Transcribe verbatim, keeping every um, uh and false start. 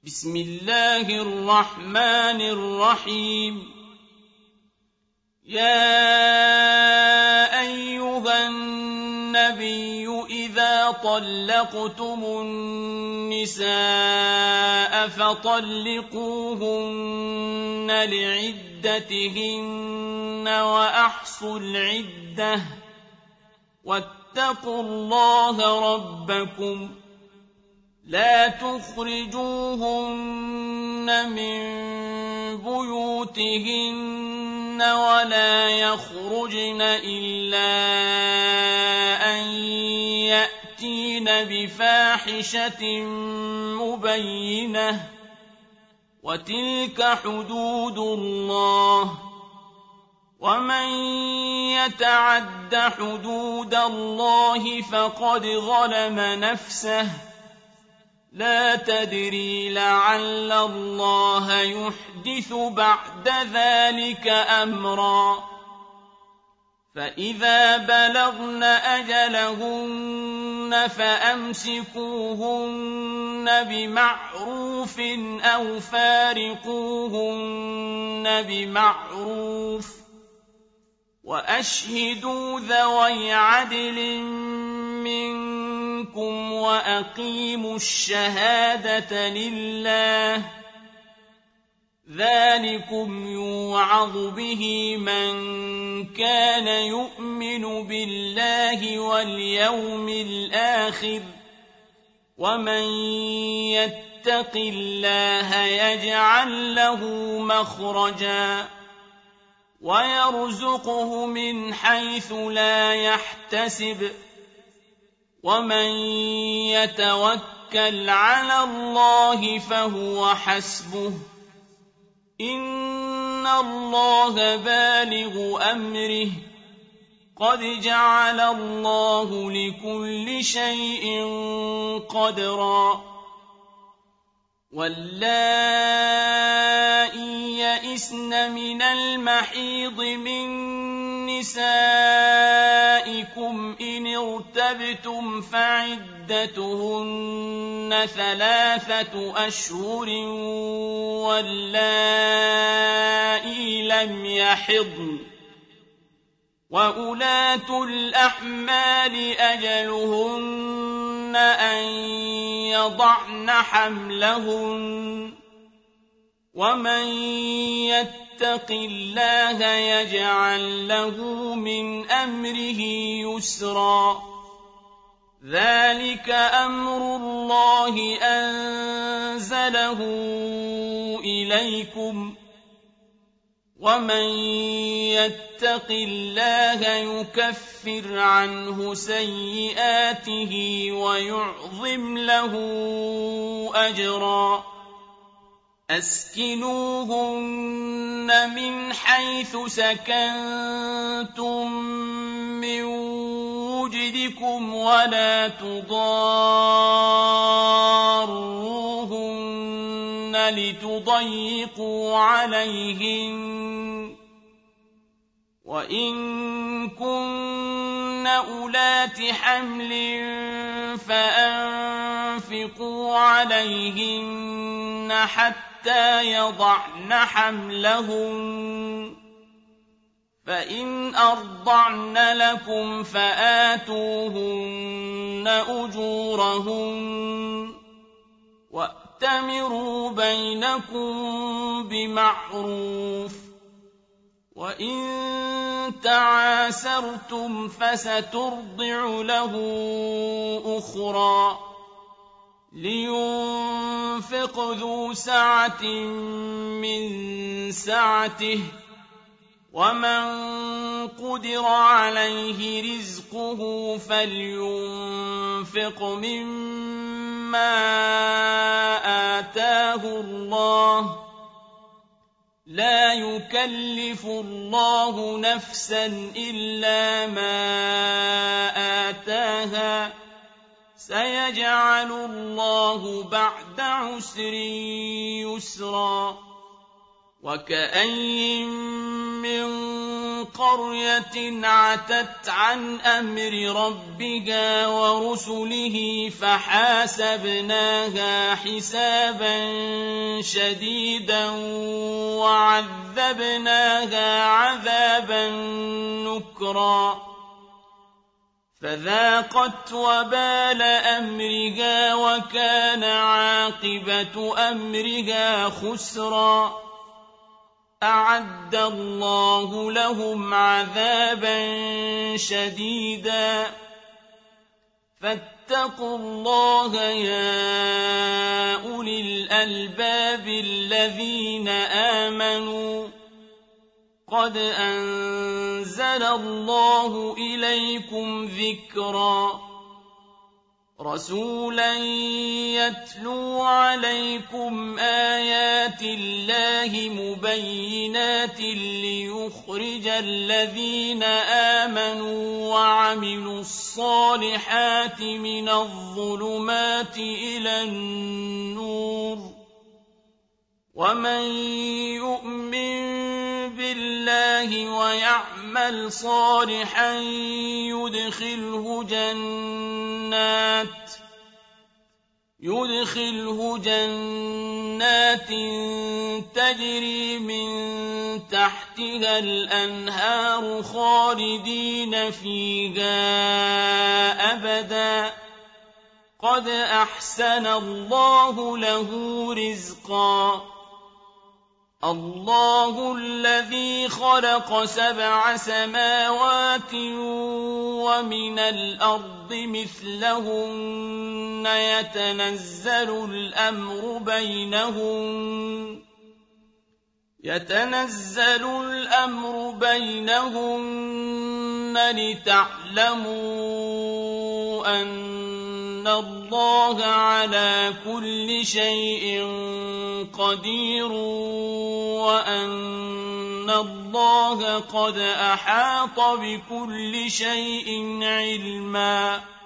بسم الله الرحمن الرحيم يا أيها النبي إذا طلقتم النساء فطلقوهن لعدتهن وأحصوا العدة واتقوا الله ربكم لا تخرجوهن من بيوتهن ولا يخرجن إلا أن يأتين بفاحشة مبينة وتلك حدود الله ومن يتعد حدود الله فقد ظلم نفسه لا تدري لعل الله يحدث بعد ذلك أمرا فإذا بلغن أجلهن فأمسكوهن بمعروف أو فارقوهن بمعروف وأشهدوا ذوي عدل منكم وأقيموا الشهادة لله ذلكم يوعظ به من كان يؤمن بالله واليوم الآخر ومن يتق الله يجعل له مخرجا ويرزقه من حيث لا يحتسب ومن يتوكل على الله فهو حسبه إن الله بالغ أمره قد جعل الله لكل شيء قدرا واللائي يئسن من المحيض من نسائكم إن ارتبتم فعدتهن ثلاثة أشهر واللائي لم يحضن وأولاة الأحمال أجلهن أن يضعن حملهن ومن يتق الله يجعل له من أمره يسرا ذلك أمر الله أنزله إليكم ومن يتق الله يكفر عنه سيئاته ويعظم له أجرا أسكنوهن من حيث سكنتم من وجدكم ولا تضاروهن لتضيقوا عليهن وإن كن أولات حمل فأنفقوا عليهن حتى يضعن حملهن فإن أرضعن لكم فآتوهن أجورهن وأتمروا بينكم بمعروف وإن تعاسرتم فسترضع له أخرى لينفق ذو سعة من سعته ومن قدر عليه رزقه فلينفق مما آتاه الله لا يكلف الله نفسا إلا ما آتاها سيجعل الله بعد عسر يسرا وكأين من قرية عتت عن أمر ربها ورسله فحاسبناها حسابا شديدا وعذبناها عذابا نكرا فذاقت وبال أمرها وكان عاقبة أمرها خسرا أعد الله لهم عذابا شديدا فاتقوا الله يا أولي الألباب الذين آمنوا قد أنزل الله إليكم ذكرا رسولا يتلو عليكم آيات الله مبينات ليخرج الذين آمنوا وعملوا الصالحات من الظلمات إلى النور ومن يؤمن بالله ويعمل صالحا يدخله جنات يدخله جنات تجري من تحتها الأنهار خالدين فيها أبدا قد أحسن الله له رزقا الله الذي خلق سبع سماوات ومن الأرض مثلهن يتنزل الأمر بينهن يتنزل الأمر بينهن لتعلموا أن الله على كل شيء قدير وأن الله قد أحاط بكل شيء علما